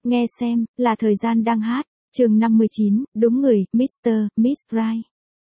Nghe xem, là thời gian đang hát. Chương 59, đúng người, Mr. Miss Right.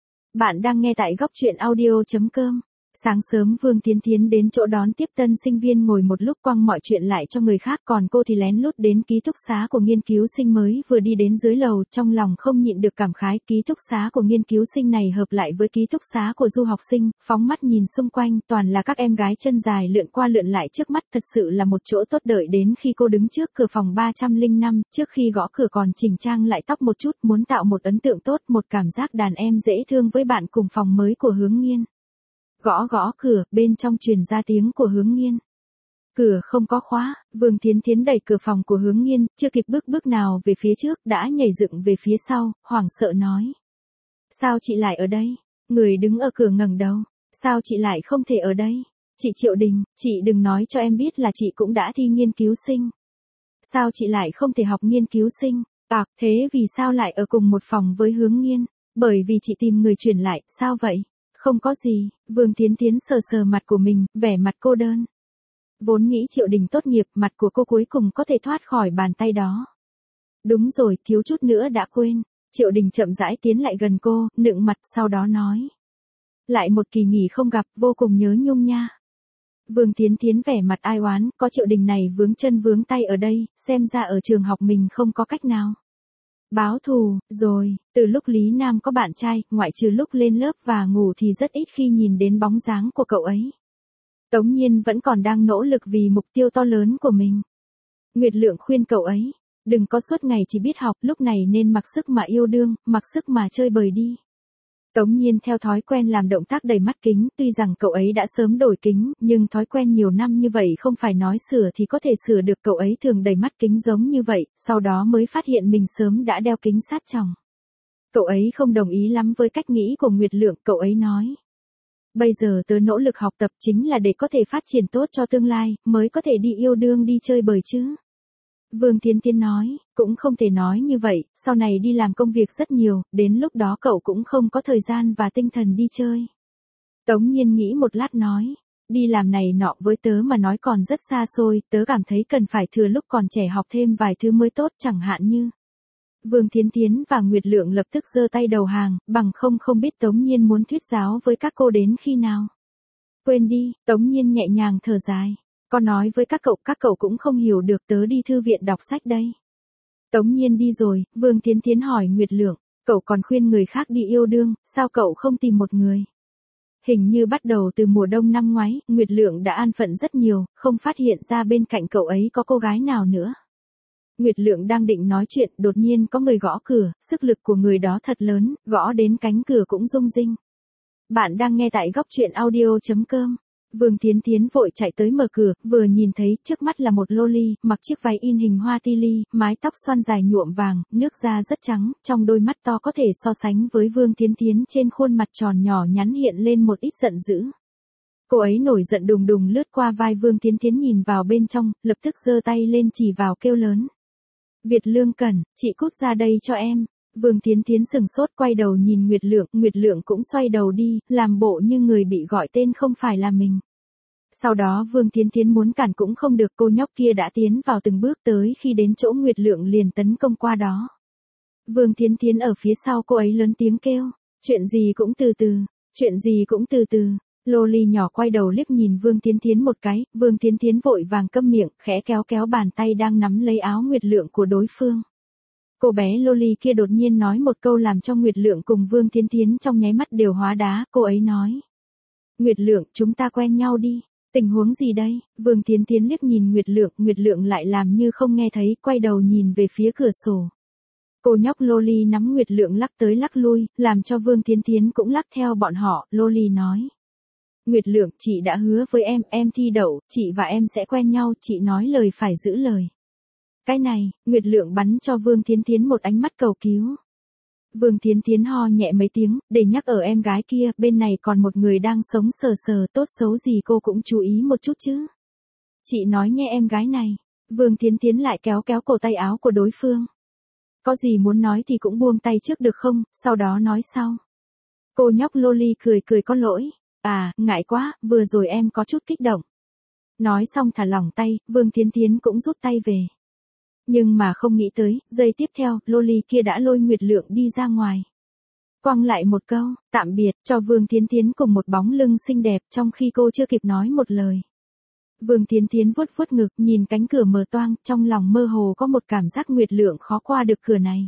Bạn đang nghe tại góc truyện audio.com. Sáng sớm Vương Thiến Thiến đến chỗ đón tiếp tân sinh viên ngồi một lúc quăng mọi chuyện lại cho người khác, còn cô thì lén lút đến ký túc xá của nghiên cứu sinh mới vừa đi đến dưới lầu, trong lòng không nhịn được cảm khái, ký túc xá của nghiên cứu sinh này hợp lại với ký túc xá của du học sinh, phóng mắt nhìn xung quanh, toàn là các em gái chân dài lượn qua lượn lại trước mắt, thật sự là một chỗ tốt. Đợi đến khi cô đứng trước cửa phòng 305, trước khi gõ cửa còn chỉnh trang lại tóc một chút, muốn tạo một ấn tượng tốt, một cảm giác đàn em dễ thương với bạn cùng phòng mới của Hướng Nghiên. Gõ gõ cửa, bên trong truyền ra tiếng của Hướng Nghiên. Cửa không có khóa, Vương Thiến Thiến đẩy cửa phòng của Hướng Nghiên, chưa kịp bước nào về phía trước, đã nhảy dựng về phía sau, hoảng sợ nói. Sao chị lại ở đây? Người đứng ở cửa ngẩng đầu. Sao chị lại không thể ở đây? Chị Triệu Đình, chị đừng nói cho em biết là chị cũng đã thi nghiên cứu sinh. Sao chị lại không thể học nghiên cứu sinh? Thế vì sao lại ở cùng một phòng với Hướng Nghiên? Bởi vì chị tìm người chuyển lại, sao vậy? Không có gì, Vương Thiến Thiến sờ sờ mặt của mình, vẻ mặt cô đơn. Vốn nghĩ Triệu Đình tốt nghiệp, mặt của cô cuối cùng có thể thoát khỏi bàn tay đó. Đúng rồi, thiếu chút nữa đã quên. Triệu Đình chậm rãi tiến lại gần cô, nựng mặt, sau đó nói. Lại một kỳ nghỉ không gặp, vô cùng nhớ nhung nha. Vương Thiến Thiến vẻ mặt ai oán, có Triệu Đình này vướng chân vướng tay ở đây, xem ra ở trường học mình không có cách nào. Báo thù, rồi, từ lúc Lý Nam có bạn trai, ngoại trừ lúc lên lớp và ngủ thì rất ít khi nhìn đến bóng dáng của cậu ấy. Tống Nhiên vẫn còn đang nỗ lực vì mục tiêu to lớn của mình. Nguyệt Lượng khuyên cậu ấy, đừng có suốt ngày chỉ biết học, lúc này nên mặc sức mà yêu đương, mặc sức mà chơi bời đi. Tống Nhiên theo thói quen làm động tác đẩy mắt kính, tuy rằng cậu ấy đã sớm đổi kính, nhưng thói quen nhiều năm như vậy không phải nói sửa thì có thể sửa được. Cậu ấy thường đẩy mắt kính giống như vậy, sau đó mới phát hiện mình sớm đã đeo kính sát tròng. Cậu ấy không đồng ý lắm với cách nghĩ của Nguyệt Lượng, cậu ấy nói. Bây giờ tớ nỗ lực học tập chính là để có thể phát triển tốt cho tương lai, mới có thể đi yêu đương đi chơi bời chứ. Vương Thiến Thiến nói, cũng không thể nói như vậy, sau này đi làm công việc rất nhiều, đến lúc đó cậu cũng không có thời gian và tinh thần đi chơi. Tống Nhiên nghĩ một lát nói, đi làm này nọ với tớ mà nói còn rất xa xôi, tớ cảm thấy cần phải thừa lúc còn trẻ học thêm vài thứ mới tốt, chẳng hạn như. Vương Thiến Thiến và Nguyệt Lượng lập tức giơ tay đầu hàng, bằng không biết Tống Nhiên muốn thuyết giáo với các cô đến khi nào. Quên đi, Tống Nhiên nhẹ nhàng thở dài. Con nói với các cậu cũng không hiểu được, tớ đi thư viện đọc sách đây. Tống Nhiên đi rồi, Vương Thiến Thiến hỏi Nguyệt Lượng, cậu còn khuyên người khác đi yêu đương, sao cậu không tìm một người? Hình như bắt đầu từ mùa đông năm ngoái, Nguyệt Lượng đã an phận rất nhiều, không phát hiện ra bên cạnh cậu ấy có cô gái nào nữa. Nguyệt Lượng đang định nói chuyện, đột nhiên có người gõ cửa, sức lực của người đó thật lớn, gõ đến cánh cửa cũng rung rinh. Bạn đang nghe tại góc truyện audio.com. Vương Thiến Thiến vội chạy tới mở cửa, vừa nhìn thấy trước mắt là một loli, mặc chiếc váy in hình hoa ti li, mái tóc xoăn dài nhuộm vàng, nước da rất trắng, trong đôi mắt to có thể so sánh với Vương Thiến Thiến, trên khuôn mặt tròn nhỏ nhắn hiện lên một ít giận dữ. Cô ấy nổi giận đùng đùng lướt qua vai Vương Thiến Thiến, nhìn vào bên trong, lập tức giơ tay lên chỉ vào kêu lớn. Việt Lương Cẩn, chị cút ra đây cho em. Vương Thiến Thiến sừng sốt quay đầu nhìn Nguyệt Lượng cũng xoay đầu đi, làm bộ như người bị gọi tên không phải là mình. Sau đó Vương Thiến Thiến muốn cản cũng không được, cô nhóc kia đã tiến vào từng bước, tới khi đến chỗ Nguyệt Lượng liền tấn công qua đó. Vương Thiến Thiến ở phía sau cô ấy lớn tiếng kêu, chuyện gì cũng từ từ, chuyện gì cũng từ từ. Loli nhỏ quay đầu liếc nhìn Vương Thiến Thiến một cái, Vương Thiến Thiến vội vàng câm miệng, khẽ kéo bàn tay đang nắm lấy áo Nguyệt Lượng của đối phương. Cô bé Loli kia đột nhiên nói một câu làm cho Nguyệt Lượng cùng Vương Thiến Thiến trong nháy mắt đều hóa đá, cô ấy nói. Nguyệt Lượng, chúng ta quen nhau đi. Tình huống gì đây? Vương Thiến Thiến liếc nhìn Nguyệt Lượng lại làm như không nghe thấy, quay đầu nhìn về phía cửa sổ. Cô nhóc Loli nắm Nguyệt Lượng lắc tới lắc lui, làm cho Vương Thiến Thiến cũng lắc theo bọn họ, Loli nói. Nguyệt Lượng, chị đã hứa với em thi đậu, chị và em sẽ quen nhau, chị nói lời phải giữ lời. Cái này, Nguyệt Lượng bắn cho Vương Thiến Thiến một ánh mắt cầu cứu. Vương Thiến Thiến ho nhẹ mấy tiếng, để nhắc ở em gái kia, bên này còn một người đang sống sờ, tốt xấu gì cô cũng chú ý một chút chứ. Chị nói nghe em gái này. Vương Thiến Thiến lại kéo cổ tay áo của đối phương. Có gì muốn nói thì cũng buông tay trước được không, sau đó nói sau. Cô nhóc Loli cười có lỗi. Ngại quá, vừa rồi em có chút kích động. Nói xong thả lỏng tay, Vương Thiến Thiến cũng rút tay về. Nhưng mà không nghĩ tới, giây tiếp theo, loli kia đã lôi Nguyệt Lượng đi ra ngoài. Quăng lại một câu, tạm biệt, cho Vương Thiến Thiến cùng một bóng lưng xinh đẹp trong khi cô chưa kịp nói một lời. Vương Thiến Thiến vuốt vuốt ngực, nhìn cánh cửa mở toang, trong lòng mơ hồ có một cảm giác Nguyệt Lượng khó qua được cửa này.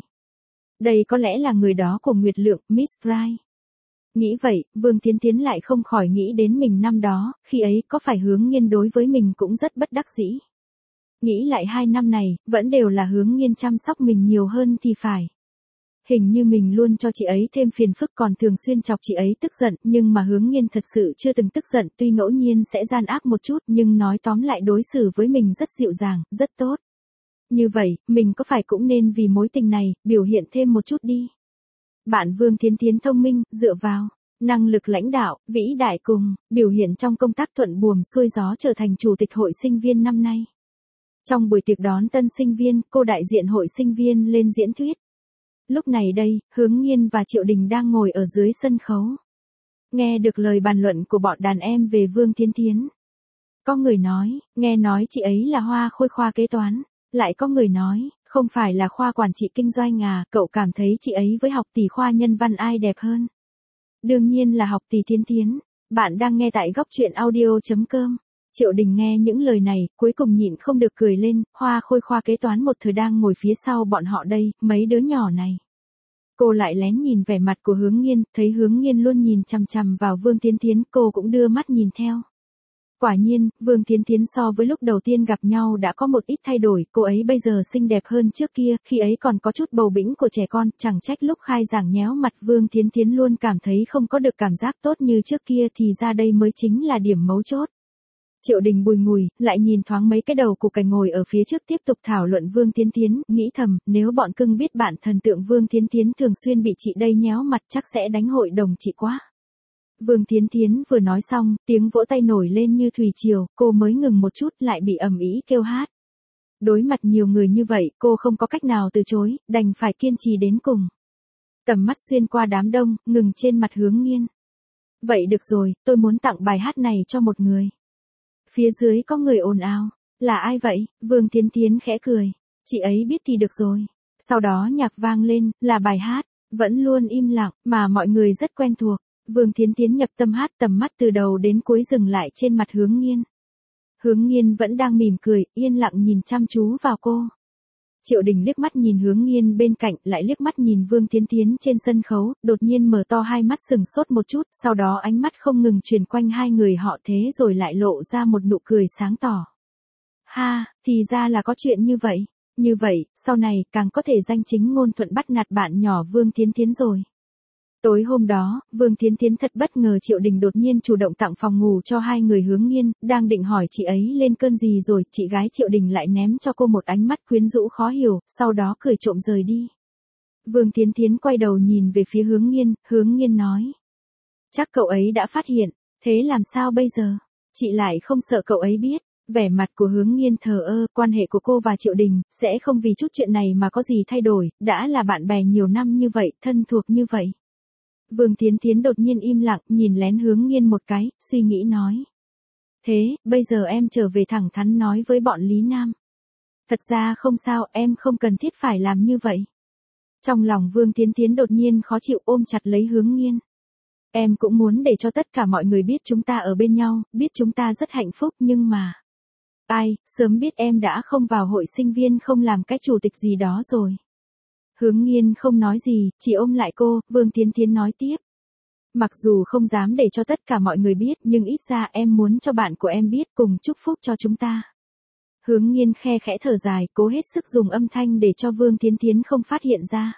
Đây có lẽ là người đó của Nguyệt Lượng, Miss Bright. Nghĩ vậy, Vương Thiến Thiến lại không khỏi nghĩ đến mình năm đó, khi ấy có phải Hướng Nghiên đối với mình cũng rất bất đắc dĩ. Nghĩ lại 2 năm này, vẫn đều là Hướng Nghiên chăm sóc mình nhiều hơn thì phải. Hình như mình luôn cho chị ấy thêm phiền phức còn thường xuyên chọc chị ấy tức giận, nhưng mà Hướng Nghiên thật sự chưa từng tức giận, tuy ngẫu nhiên sẽ gian ác một chút, nhưng nói tóm lại đối xử với mình rất dịu dàng, rất tốt. Như vậy, mình có phải cũng nên vì mối tình này, biểu hiện thêm một chút đi. Bạn Vương Thiến Thiến thông minh, dựa vào năng lực lãnh đạo, vĩ đại cùng biểu hiện trong công tác thuận buồm xuôi gió trở thành chủ tịch hội sinh viên năm nay. Trong buổi tiệc đón tân sinh viên, cô đại diện hội sinh viên lên diễn thuyết. Lúc này đây, Hướng Nghiên và Triệu Đình đang ngồi ở dưới sân khấu. Nghe được lời bàn luận của bọn đàn em về Vương Thiến Thiến. Có người nói, nghe nói chị ấy là Hoa Khôi khoa kế toán. Lại có người nói, không phải là khoa quản trị kinh doanh à, cậu cảm thấy chị ấy với học tỷ khoa nhân văn ai đẹp hơn? Đương nhiên là học tỷ Thiến Thiến. Bạn đang nghe tại góc truyện audio.com. Triệu Đình nghe những lời này, cuối cùng nhịn không được cười lên, Hoa Khôi khoa kế toán một thời đang ngồi phía sau bọn họ đây, mấy đứa nhỏ này. Cô lại lén nhìn vẻ mặt của Hướng Nghiên, thấy Hướng Nghiên luôn nhìn chằm chằm vào Vương Thiến Thiến, cô cũng đưa mắt nhìn theo. Quả nhiên, Vương Thiến Thiến so với lúc đầu tiên gặp nhau đã có một ít thay đổi, cô ấy bây giờ xinh đẹp hơn trước kia, khi ấy còn có chút bầu bĩnh của trẻ con, chẳng trách lúc khai giảng nhéo mặt Vương Thiến Thiến luôn cảm thấy không có được cảm giác tốt như trước kia thì ra đây mới chính là điểm mấu chốt. Triệu Đình bùi ngùi, lại nhìn thoáng mấy cái đầu củ cải ngồi ở phía trước tiếp tục thảo luận Vương Thiến Thiến, nghĩ thầm, nếu bọn cưng biết bạn thần tượng Vương Thiến Thiến thường xuyên bị chị đây nhéo mặt chắc sẽ đánh hội đồng chị quá. Vương Thiến Thiến vừa nói xong, tiếng vỗ tay nổi lên như thủy triều, cô mới ngừng một chút lại bị ầm ĩ kêu hát. Đối mặt nhiều người như vậy, cô không có cách nào từ chối, đành phải kiên trì đến cùng. Tầm mắt xuyên qua đám đông, ngừng trên mặt Hướng Nghiên. Vậy được rồi, tôi muốn tặng bài hát này cho một người. Phía dưới có người ồn ào. Là ai vậy? Vương Thiến Thiến khẽ cười. Chị ấy biết thì được rồi. Sau đó nhạc vang lên, là bài hát. Vẫn luôn im lặng, mà mọi người rất quen thuộc. Vương Thiến Thiến nhập tâm hát, tầm mắt từ đầu đến cuối dừng lại trên mặt Hướng Nghiên. Hướng Nghiên vẫn đang mỉm cười, yên lặng nhìn chăm chú vào cô. Triệu Đình liếc mắt nhìn Hướng Nghiên bên cạnh, lại liếc mắt nhìn Vương Thiến Thiến trên sân khấu, đột nhiên mở to hai mắt sừng sốt một chút, sau đó ánh mắt không ngừng chuyển quanh hai người họ thế rồi lại lộ ra một nụ cười sáng tỏ. Ha, thì ra là có chuyện như vậy. Như vậy, sau này, càng có thể danh chính ngôn thuận bắt nạt bạn nhỏ Vương Thiến Thiến rồi. Tối hôm đó, Vương Thiến Thiến thật bất ngờ Triệu Đình đột nhiên chủ động tặng phòng ngủ cho hai người Hướng Nghiên, đang định hỏi chị ấy lên cơn gì rồi, chị gái Triệu Đình lại ném cho cô một ánh mắt quyến rũ khó hiểu, sau đó cười trộm rời đi. Vương Thiến Thiến quay đầu nhìn về phía Hướng Nghiên nói. Chắc cậu ấy đã phát hiện, thế làm sao bây giờ? Chị lại không sợ cậu ấy biết. Vẻ mặt của Hướng Nghiên thờ ơ, quan hệ của cô và Triệu Đình, sẽ không vì chút chuyện này mà có gì thay đổi, đã là bạn bè nhiều năm như vậy, thân thuộc như vậy. Vương Thiến Thiến đột nhiên im lặng, nhìn lén Hướng Nghiên một cái, suy nghĩ nói. Thế, bây giờ em trở về thẳng thắn nói với bọn Lý Nam. Thật ra không sao, em không cần thiết phải làm như vậy. Trong lòng Vương Thiến Thiến đột nhiên khó chịu ôm chặt lấy Hướng Nghiên. Em cũng muốn để cho tất cả mọi người biết chúng ta ở bên nhau, biết chúng ta rất hạnh phúc nhưng mà... Ai, sớm biết em đã không vào hội sinh viên không làm cái chủ tịch gì đó rồi. Hướng Nghiên không nói gì, chỉ ôm lại cô, Vương Thiến Thiến nói tiếp. Mặc dù không dám để cho tất cả mọi người biết nhưng ít ra em muốn cho bạn của em biết cùng chúc phúc cho chúng ta. Hướng Nghiên khe khẽ thở dài, cố hết sức dùng âm thanh để cho Vương Thiến Thiến không phát hiện ra.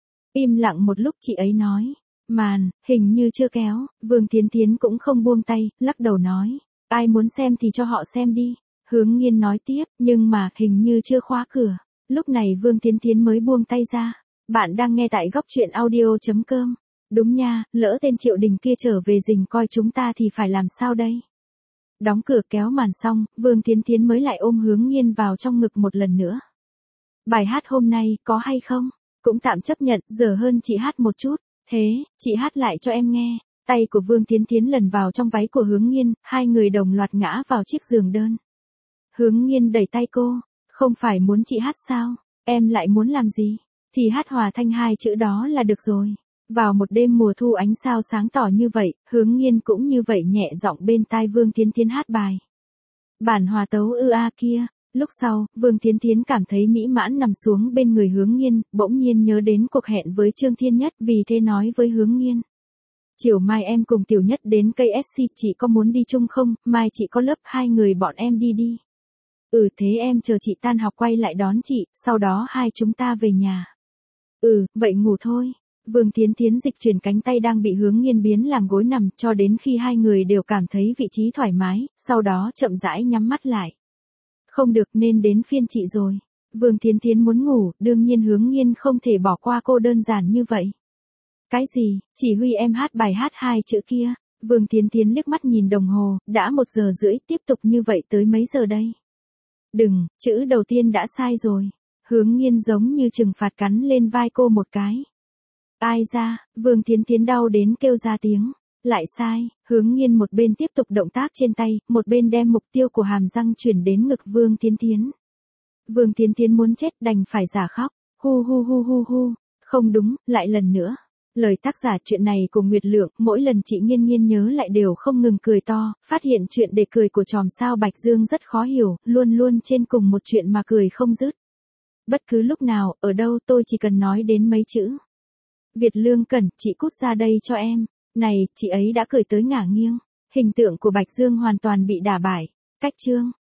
Im lặng một lúc chị ấy nói. Màn, hình như chưa kéo, Vương Thiến Thiến cũng không buông tay, lắc đầu nói. Ai muốn xem thì cho họ xem đi. Hướng Nghiên nói tiếp, nhưng mà, hình như chưa khóa cửa. Lúc này Vương Thiến Thiến mới buông tay ra. Bạn đang nghe tại góc truyện audio.com. Đúng nha, lỡ tên Triệu Đình kia trở về rình coi chúng ta thì phải làm sao đây? Đóng cửa kéo màn xong, Vương Thiến Thiến mới lại ôm Hướng Nghiên vào trong ngực một lần nữa. Bài hát hôm nay, có hay không? Cũng tạm chấp nhận, giờ hơn chị hát một chút. Thế, chị hát lại cho em nghe. Tay của Vương Thiến Thiến lần vào trong váy của Hướng Nghiên, hai người đồng loạt ngã vào chiếc giường đơn. Hướng Nghiên đẩy tay cô. Không phải muốn chị hát sao? Em lại muốn làm gì? Thì hát hòa thanh hai chữ đó là được rồi. Vào một đêm mùa thu ánh sao sáng tỏ như vậy, Hướng Nghiên cũng như vậy nhẹ giọng bên tai Vương Thiến Thiến hát bài. Bản hòa tấu kia. Lúc sau, Vương Thiến Thiến cảm thấy mỹ mãn nằm xuống bên người Hướng Nghiên, bỗng nhiên nhớ đến cuộc hẹn với Trương Thiên Nhất, vì thế nói với Hướng Nghiên. Chiều mai em cùng Tiểu Nhất đến cây SC, chị có muốn đi chung không? Mai chị có lớp, hai người bọn em đi đi. Thế em chờ chị tan học quay lại đón chị, sau đó hai chúng ta về nhà. Vậy ngủ thôi. Vương Thiến Thiến dịch chuyển cánh tay đang bị Hướng Nghiên biến làm gối nằm cho đến khi hai người đều cảm thấy vị trí thoải mái, sau đó chậm rãi nhắm mắt lại. Không được, nên đến phiên chị rồi. Vương Thiến Thiến muốn ngủ, đương nhiên Hướng Nghiên không thể bỏ qua cô đơn giản như vậy. Cái gì? Chỉ huy em hát bài hát hai chữ kia. Vương Thiến Thiến liếc mắt nhìn đồng hồ, đã 1 giờ rưỡi, tiếp tục như vậy tới mấy giờ đây? Đừng, chữ đầu tiên đã sai rồi. Hướng Nghiên giống như trừng phạt cắn lên vai cô một cái. Ai ra? Vương Thiến Thiến đau đến kêu ra tiếng. Lại sai. Hướng Nghiên một bên tiếp tục động tác trên tay, một bên đem mục tiêu của hàm răng chuyển đến ngực Vương Thiến Thiến. Vương Thiến Thiến muốn chết đành phải giả khóc. Hu hu hu hu hu. Không đúng, lại lần nữa. Lời tác giả chuyện này của Nguyệt Lượng, mỗi lần chị Nghiên Nghiên nhớ lại đều không ngừng cười to, phát hiện chuyện để cười của chòm sao Bạch Dương rất khó hiểu, luôn luôn trên cùng một chuyện mà cười không dứt. Bất cứ lúc nào, ở đâu tôi chỉ cần nói đến mấy chữ. Việt Lương Cẩn, chị cút ra đây cho em. Này, chị ấy đã cười tới ngả nghiêng. Hình tượng của Bạch Dương hoàn toàn bị đả bại. Cách chương.